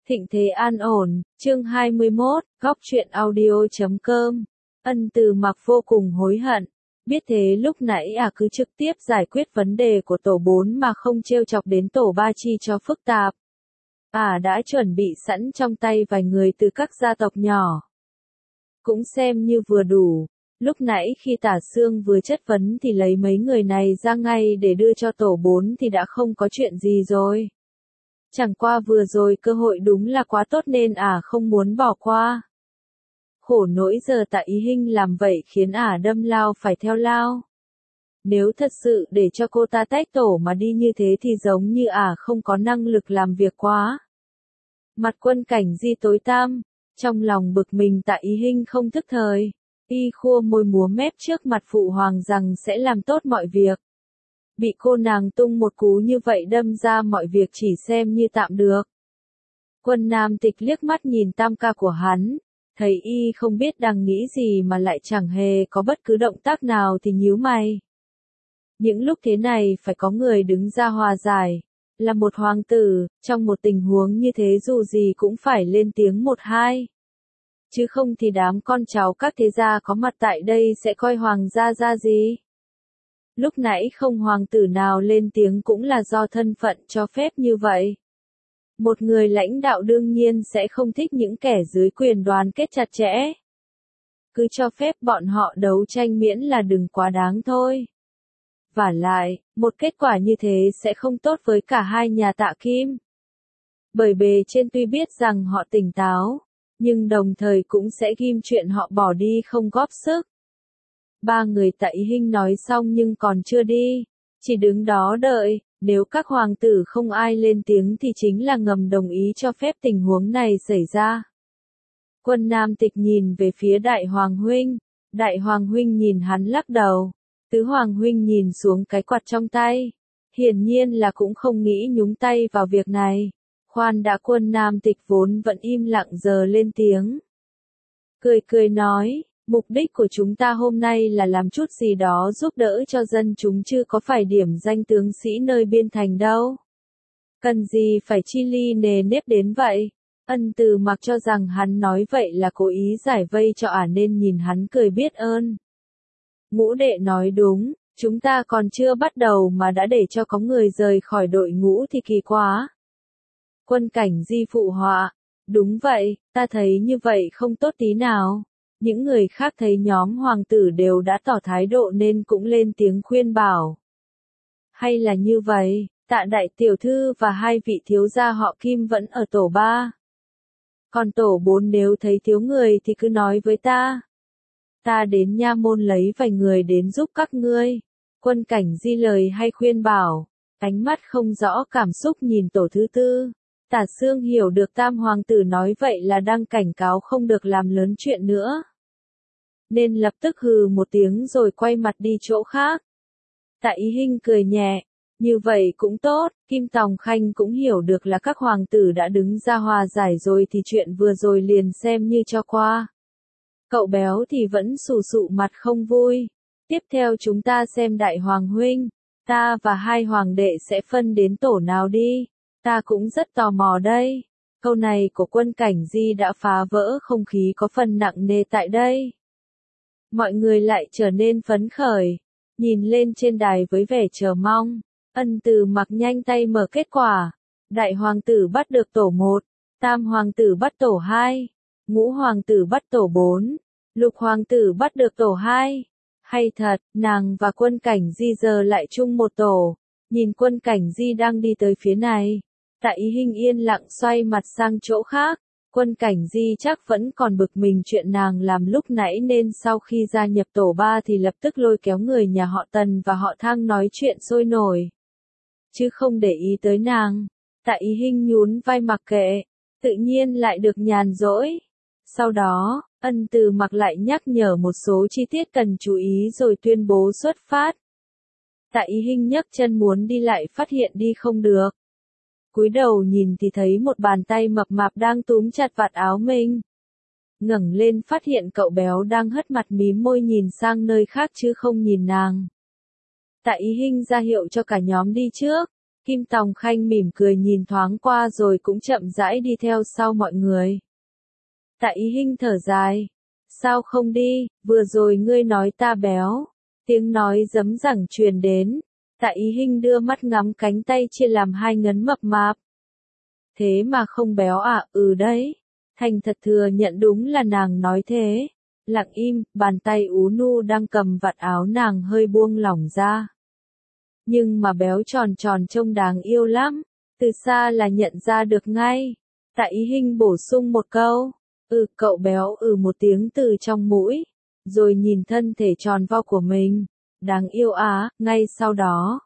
Thịnh thế an ổn, chương 21, góc truyện audio.com. Ân Từ Mặc vô cùng hối hận. Biết thế lúc nãy cứ trực tiếp giải quyết vấn đề của tổ 4 mà không trêu chọc đến tổ 3 chi cho phức tạp. Đã chuẩn bị sẵn trong tay vài người từ các gia tộc nhỏ. Cũng xem như vừa đủ. Lúc nãy khi Tả Sương vừa chất vấn thì lấy mấy người này ra ngay để đưa cho tổ 4 thì đã không có chuyện gì rồi. Chẳng qua vừa rồi cơ hội đúng là quá tốt nên không muốn bỏ qua. Khổ nỗi giờ Tạ Ý Hinh làm vậy khiến đâm lao phải theo lao. Nếu thật sự để cho cô ta tách tổ mà đi như thế thì giống như không có năng lực làm việc quá. Mặt Quân Cảnh Di tối tăm, trong lòng bực mình Tạ Ý Hinh không thức thời. Y khua môi múa mép trước mặt phụ hoàng rằng sẽ làm tốt mọi việc. Bị cô nàng tung một cú như vậy đâm ra mọi việc chỉ xem như tạm được. Quân Nam Tịch liếc mắt nhìn tam ca của hắn, thấy y không biết đang nghĩ gì mà lại chẳng hề có bất cứ động tác nào thì nhíu mày. Những lúc thế này phải có người đứng ra hòa giải, là một hoàng tử, trong một tình huống như thế dù gì cũng phải lên tiếng một hai. Chứ không thì đám con cháu các thế gia có mặt tại đây sẽ coi hoàng gia ra gì. Lúc nãy không hoàng tử nào lên tiếng cũng là do thân phận cho phép như vậy. Một người lãnh đạo đương nhiên sẽ không thích những kẻ dưới quyền đoàn kết chặt chẽ. Cứ cho phép bọn họ đấu tranh miễn là đừng quá đáng thôi. Vả lại, một kết quả như thế sẽ không tốt với cả hai nhà Tạ Kim. Bởi bề trên tuy biết rằng họ tỉnh táo, nhưng đồng thời cũng sẽ ghim chuyện họ bỏ đi không góp sức. Ba người Tạ Ý Hinh nói xong nhưng còn chưa đi, chỉ đứng đó đợi, nếu các hoàng tử không ai lên tiếng thì chính là ngầm đồng ý cho phép tình huống này xảy ra. Quân Nam Tịch nhìn về phía Đại Hoàng Huynh, Đại Hoàng Huynh nhìn hắn lắc đầu, Tứ Hoàng Huynh nhìn xuống cái quạt trong tay, hiển nhiên là cũng không nghĩ nhúng tay vào việc này. Khoan đã, Quân Nam Tịch vốn vẫn im lặng giờ lên tiếng. Cười nói, mục đích của chúng ta hôm nay là làm chút gì đó giúp đỡ cho dân chúng chứ có phải điểm danh tướng sĩ nơi biên thành đâu. Cần gì phải chi ly nề nếp đến vậy? Ân Từ Mặc cho rằng hắn nói vậy là cố ý giải vây cho nên nhìn hắn cười biết ơn. Ngũ đệ nói đúng, chúng ta còn chưa bắt đầu mà đã để cho có người rời khỏi đội ngũ thì kỳ quá. Quân Cảnh Di phụ họa, đúng vậy, ta thấy như vậy không tốt tí nào. Những người khác thấy nhóm hoàng tử đều đã tỏ thái độ nên cũng lên tiếng khuyên bảo. Hay là như vậy, Tạ đại tiểu thư và hai vị thiếu gia họ Kim vẫn ở tổ 3. Còn tổ 4 nếu thấy thiếu người thì cứ nói với ta. Ta đến nha môn lấy vài người đến giúp các ngươi. Quân Cảnh Di lời hay khuyên bảo, ánh mắt không rõ cảm xúc nhìn tổ thứ tư. Tả Sương hiểu được tam hoàng tử nói vậy là đang cảnh cáo không được làm lớn chuyện nữa. Nên lập tức hừ một tiếng rồi quay mặt đi chỗ khác. Tạ Ý Hinh cười nhẹ, như vậy cũng tốt, Kim Tòng Khanh cũng hiểu được là các hoàng tử đã đứng ra hòa giải rồi thì chuyện vừa rồi liền xem như cho qua. Cậu béo thì vẫn sù sụ mặt không vui. Tiếp theo chúng ta xem Đại Hoàng Huynh, ta và hai hoàng đệ sẽ phân đến tổ nào đi. Ta cũng rất tò mò đây. Câu này của Quân Cảnh Di đã phá vỡ không khí có phần nặng nề tại đây. Mọi người lại trở nên phấn khởi, nhìn lên trên đài với vẻ chờ mong. Ân Từ Mặc nhanh tay mở kết quả. Đại hoàng tử bắt được tổ 1, tam hoàng tử bắt tổ 2, ngũ hoàng tử bắt tổ 4, lục hoàng tử bắt được tổ 2. Hay thật, nàng và Quân Cảnh Di giờ lại chung một tổ. Nhìn Quân Cảnh Di đang đi tới phía này, Tạ Ý Hinh yên lặng xoay mặt sang chỗ khác. Quân Cảnh Di chắc vẫn còn bực mình chuyện nàng làm lúc nãy nên sau khi gia nhập tổ 3 thì lập tức lôi kéo người nhà họ Tần và họ Thang nói chuyện sôi nổi. Chứ không để ý tới nàng. Tạ Ý Hinh nhún vai mặc kệ, tự nhiên lại được nhàn rỗi. Sau đó, Ân Từ Mặc lại nhắc nhở một số chi tiết cần chú ý rồi tuyên bố xuất phát. Tạ Ý Hinh nhấc chân muốn đi lại phát hiện đi không được. Cúi đầu nhìn thì thấy một bàn tay mập mạp đang túm chặt vạt áo mình. Ngẩng lên phát hiện cậu béo đang hất mặt mím môi nhìn sang nơi khác chứ không nhìn nàng. Tạ Ý Hinh ra hiệu cho cả nhóm đi trước. Kim Tòng Khanh mỉm cười nhìn thoáng qua rồi cũng chậm rãi đi theo sau mọi người. Tạ Ý Hinh thở dài. Sao không đi, vừa rồi ngươi nói ta béo. Tiếng nói rấm rẳng truyền đến. Tạ Ý Hinh đưa mắt ngắm cánh tay chia làm hai ngấn mập mạp. Thế mà không béo à, đấy. Thành thật thừa nhận đúng là nàng nói thế. Lặng im, bàn tay ú nu đang cầm vạt áo nàng hơi buông lỏng ra. Nhưng mà béo tròn tròn trông đáng yêu lắm. Từ xa là nhận ra được ngay. Tạ Ý Hinh bổ sung một câu. Cậu béo một tiếng từ trong mũi. Rồi nhìn thân thể tròn vo của mình. Đáng yêu á, ngay sau đó.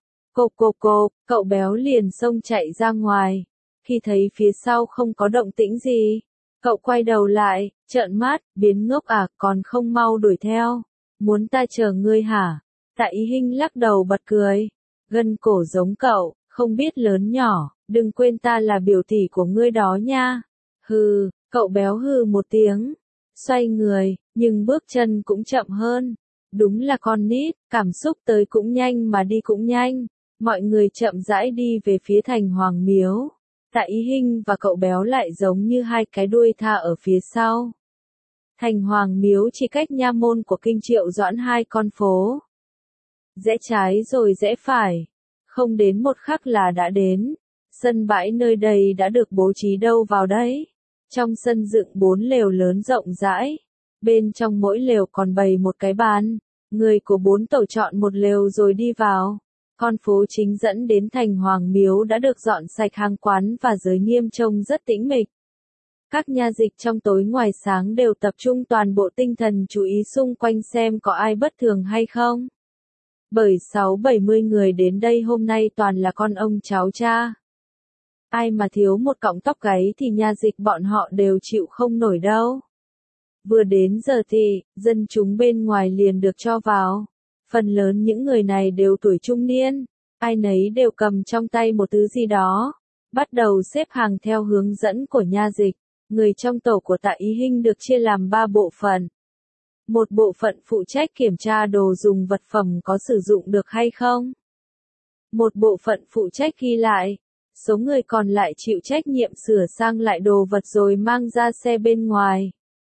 Cậu béo liền xông chạy ra ngoài. Khi thấy phía sau không có động tĩnh gì. Cậu quay đầu lại, trợn mắt, biến ngốc à, còn không mau đuổi theo. Muốn ta chờ ngươi hả? Tạ Ý Hinh lắc đầu bật cười. Gân cổ giống cậu, không biết lớn nhỏ, đừng quên ta là biểu tỷ của ngươi đó nha. Hừ, cậu béo hừ một tiếng. Xoay người, nhưng bước chân cũng chậm hơn. Đúng là con nít, cảm xúc tới cũng nhanh mà đi cũng nhanh. Mọi người chậm rãi đi về phía thành Hoàng Miếu. Tạ Ý Hinh và cậu béo lại giống như hai cái đuôi tha ở phía sau. Thành Hoàng Miếu chỉ cách nha môn của Kinh Triệu Doãn 2 con phố. Rẽ trái rồi rẽ phải. Không đến một khắc là đã đến. Sân bãi nơi đây đã được bố trí đâu vào đấy. Trong sân dựng 4 lều lớn rộng rãi. Bên trong mỗi lều còn bày một cái bàn. Người của 4 tổ chọn một lều rồi đi vào. Con phố chính dẫn đến thành Hoàng Miếu đã được dọn sạch hàng quán và giới nghiêm trông rất tĩnh mịch. Các nha dịch trong tối ngoài sáng đều tập trung toàn bộ tinh thần chú ý xung quanh xem có ai bất thường hay không. Bởi 60-70 người đến đây hôm nay toàn là con ông cháu cha. Ai mà thiếu một cọng tóc gáy thì nha dịch bọn họ đều chịu không nổi đâu. Vừa đến giờ thì, dân chúng bên ngoài liền được cho vào. Phần lớn những người này đều tuổi trung niên, ai nấy đều cầm trong tay một thứ gì đó. Bắt đầu xếp hàng theo hướng dẫn của nha dịch. Người trong tổ của Tạ Ý Hinh được chia làm 3 bộ phận. Một bộ phận phụ trách kiểm tra đồ dùng vật phẩm có sử dụng được hay không. Một bộ phận phụ trách ghi lại. Số người còn lại chịu trách nhiệm sửa sang lại đồ vật rồi mang ra xe bên ngoài.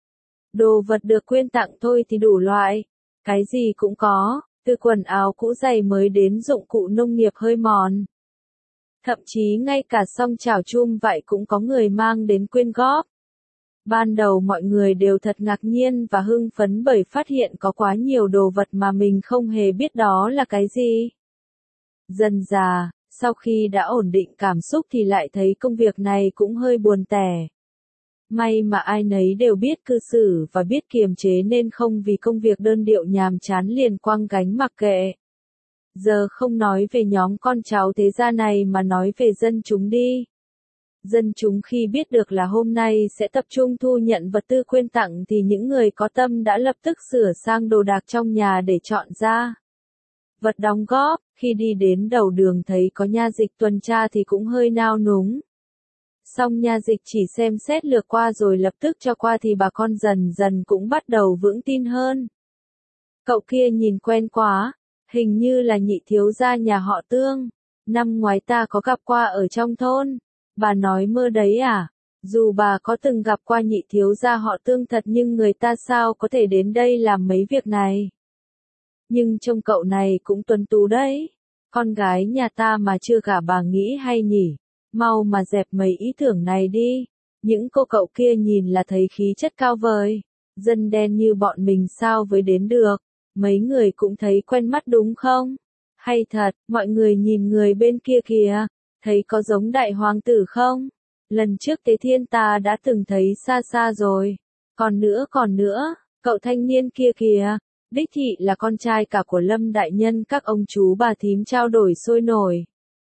Đồ vật được quyên tặng thôi thì đủ loại. Cái gì cũng có, từ quần áo cũ giày mới đến dụng cụ nông nghiệp hơi mòn. Thậm chí ngay cả song chảo chum vải cũng có người mang đến quyên góp. Ban đầu mọi người đều thật ngạc nhiên và hưng phấn bởi phát hiện có quá nhiều đồ vật mà mình không hề biết đó là cái gì. Dần dà, sau khi đã ổn định cảm xúc thì lại thấy công việc này cũng hơi buồn tẻ. May mà ai nấy đều biết cư xử và biết kiềm chế nên không vì công việc đơn điệu nhàm chán liền quăng gánh mặc kệ. Giờ không nói về nhóm con cháu thế gia này mà nói về dân chúng đi. Dân chúng khi biết được là hôm nay sẽ tập trung thu nhận vật tư quyên tặng thì những người có tâm đã lập tức sửa sang đồ đạc trong nhà để chọn ra vật đóng góp. Khi đi đến đầu đường thấy có nha dịch tuần tra thì cũng hơi nao núng. Xong nha dịch chỉ xem xét lược qua rồi lập tức cho qua thì bà con dần dần cũng bắt đầu vững tin hơn. Cậu kia nhìn quen quá, hình như là nhị thiếu gia nhà họ Tương. Năm ngoái ta có gặp qua ở trong thôn. Bà nói mơ đấy à? Dù bà có từng gặp qua nhị thiếu gia họ Tương thật nhưng người ta sao có thể đến đây làm mấy việc này? Nhưng trông cậu này cũng tuấn tú đấy. Con gái nhà ta mà chưa gả bà nghĩ hay nhỉ? Mau mà dẹp mấy ý tưởng này đi. Những cô cậu kia nhìn là thấy khí chất cao vời. Dân đen như bọn mình sao với đến được. Mấy người cũng thấy quen mắt đúng không? Hay thật, mọi người nhìn người bên kia kìa. Thấy có giống đại hoàng tử không? Lần trước Tế Thiên ta đã từng thấy xa xa rồi. Còn nữa, cậu thanh niên kia kìa. Đích thị là con trai cả của Lâm đại nhân, các ông chú bà thím trao đổi sôi nổi.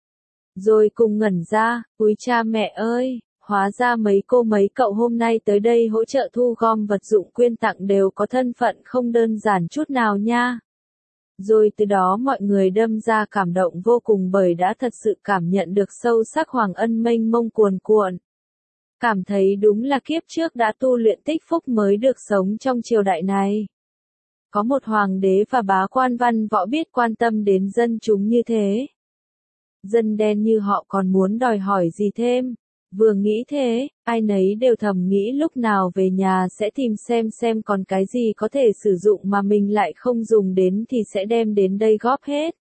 Rồi cùng ngẩn ra, úi cha mẹ ơi, hóa ra mấy cô mấy cậu hôm nay tới đây hỗ trợ thu gom vật dụng quyên tặng đều có thân phận không đơn giản chút nào nha. Rồi từ đó mọi người đâm ra cảm động vô cùng bởi đã thật sự cảm nhận được sâu sắc hoàng ân mênh mông cuồn cuộn. Cảm thấy đúng là kiếp trước đã tu luyện tích phúc mới được sống trong triều đại này. Có một hoàng đế và bá quan văn võ biết quan tâm đến dân chúng như thế. Dân đen như họ còn muốn đòi hỏi gì thêm. Vừa nghĩ thế, ai nấy đều thầm nghĩ lúc nào về nhà sẽ tìm xem còn cái gì có thể sử dụng mà mình lại không dùng đến thì sẽ đem đến đây góp hết.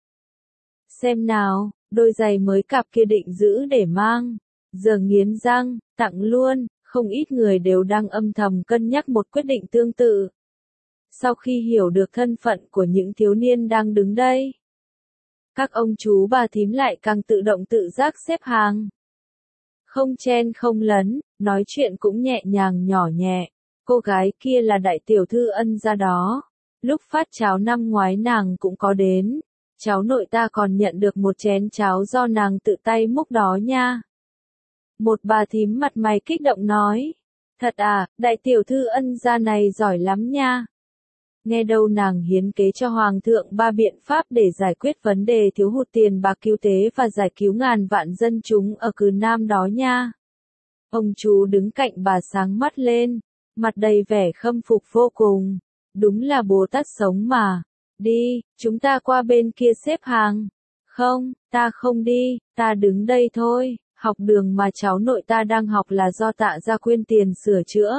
Xem nào, đôi giày mới cặp kia định giữ để mang. Giờ nghiến răng, tặng luôn, không ít người đều đang âm thầm cân nhắc một quyết định tương tự. Sau khi hiểu được thân phận của những thiếu niên đang đứng đây, các ông chú bà thím lại càng tự động tự giác xếp hàng. Không chen không lấn, nói chuyện cũng nhẹ nhàng nhỏ nhẹ. Cô gái kia là đại tiểu thư Ân gia đó. Lúc phát cháo năm ngoái nàng cũng có đến. Cháu nội ta còn nhận được một chén cháo do nàng tự tay múc đó nha. Một bà thím mặt mày kích động nói. Thật à, đại tiểu thư Ân gia này giỏi lắm nha. Nghe đâu nàng hiến kế cho Hoàng thượng 3 biện pháp để giải quyết vấn đề thiếu hụt tiền bạc cứu tế và giải cứu ngàn vạn dân chúng ở Cừ Nam đó nha. Ông chú đứng cạnh bà sáng mắt lên, mặt đầy vẻ khâm phục vô cùng. Đúng là Bồ Tát sống mà. Đi, chúng ta qua bên kia xếp hàng. Không, ta không đi, ta đứng đây thôi. Học đường mà cháu nội ta đang học là do Tạ gia quyên tiền sửa chữa.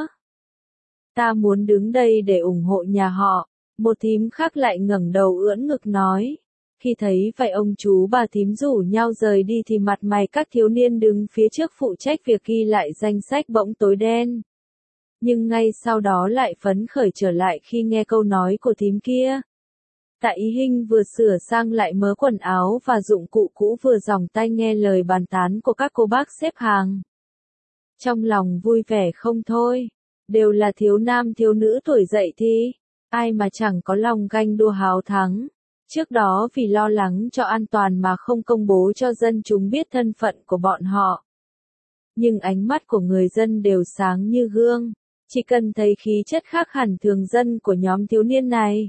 Ta muốn đứng đây để ủng hộ nhà họ. Một thím khác lại ngẩng đầu ưỡn ngực nói. Khi thấy vậy ông chú bà thím rủ nhau rời đi thì mặt mày các thiếu niên đứng phía trước phụ trách việc ghi lại danh sách bỗng tối đen. Nhưng ngay sau đó lại phấn khởi trở lại khi nghe câu nói của thím kia. Tạ Ý Hinh vừa sửa sang lại mớ quần áo và dụng cụ cũ vừa dòng tay nghe lời bàn tán của các cô bác xếp hàng. Trong lòng vui vẻ không thôi. Đều là thiếu nam thiếu nữ tuổi dậy thì, ai mà chẳng có lòng ganh đua háo thắng. Trước đó vì lo lắng cho an toàn mà không công bố cho dân chúng biết thân phận của bọn họ. Nhưng ánh mắt của người dân đều sáng như gương, chỉ cần thấy khí chất khác hẳn thường dân của nhóm thiếu niên này.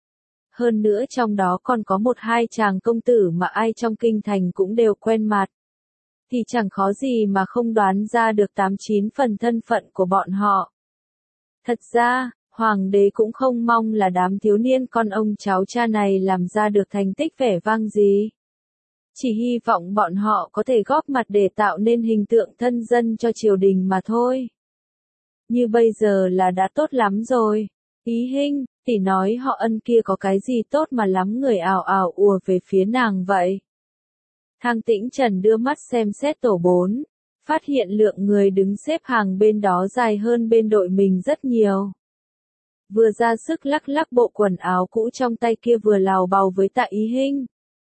Hơn nữa trong đó còn có một hai chàng công tử mà ai trong kinh thành cũng đều quen mặt. Thì chẳng khó gì mà không đoán ra được 8-9 phần thân phận của bọn họ. Thật ra, Hoàng đế cũng không mong là đám thiếu niên con ông cháu cha này làm ra được thành tích vẻ vang gì. Chỉ hy vọng bọn họ có thể góp mặt để tạo nên hình tượng thân dân cho triều đình mà thôi. Như bây giờ là đã tốt lắm rồi. Ý Hinh, tỷ nói họ Ân kia có cái gì tốt mà lắm người ào ào ùa về phía nàng vậy. Thang Tĩnh Trần đưa mắt xem xét tổ 4. Phát hiện lượng người đứng xếp hàng bên đó dài hơn bên đội mình rất nhiều. Vừa ra sức lắc lắc bộ quần áo cũ trong tay kia vừa lào bào với Tạ Ý Hinh.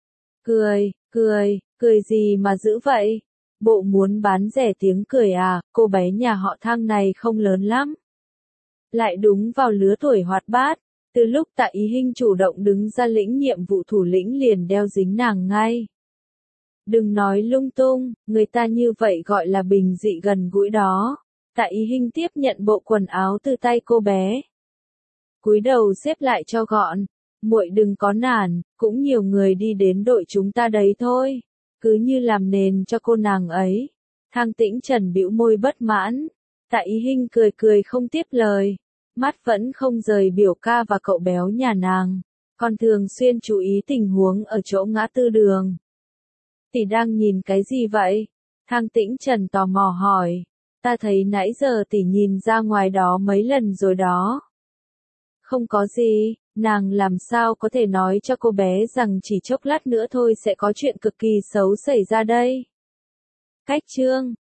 Cười gì mà dữ vậy? Bộ muốn bán rẻ tiếng cười à, cô bé nhà họ Thang này không lớn lắm. Lại đúng vào lứa tuổi hoạt bát, từ lúc Tạ Ý Hinh chủ động đứng ra lĩnh nhiệm vụ thủ lĩnh liền đeo dính nàng ngay. Đừng nói lung tung, người ta như vậy gọi là bình dị gần gũi đó. Tạ Ý Hinh tiếp nhận bộ quần áo từ tay cô bé. Cúi đầu xếp lại cho gọn. Muội đừng có nản, cũng nhiều người đi đến đội chúng ta đấy thôi. Cứ như làm nền cho cô nàng ấy. Thang Tĩnh Trần bĩu môi bất mãn. Tạ Ý Hinh cười không tiếp lời. Mắt vẫn không rời biểu ca và cậu béo nhà nàng. Còn thường xuyên chú ý tình huống ở chỗ ngã tư đường. Tỷ đang nhìn cái gì vậy? Thang Tĩnh Trần tò mò hỏi. Ta thấy nãy giờ tỷ nhìn ra ngoài đó mấy lần rồi đó. Không có gì, nàng làm sao có thể nói cho cô bé rằng chỉ chốc lát nữa thôi sẽ có chuyện cực kỳ xấu xảy ra đây. Cách chương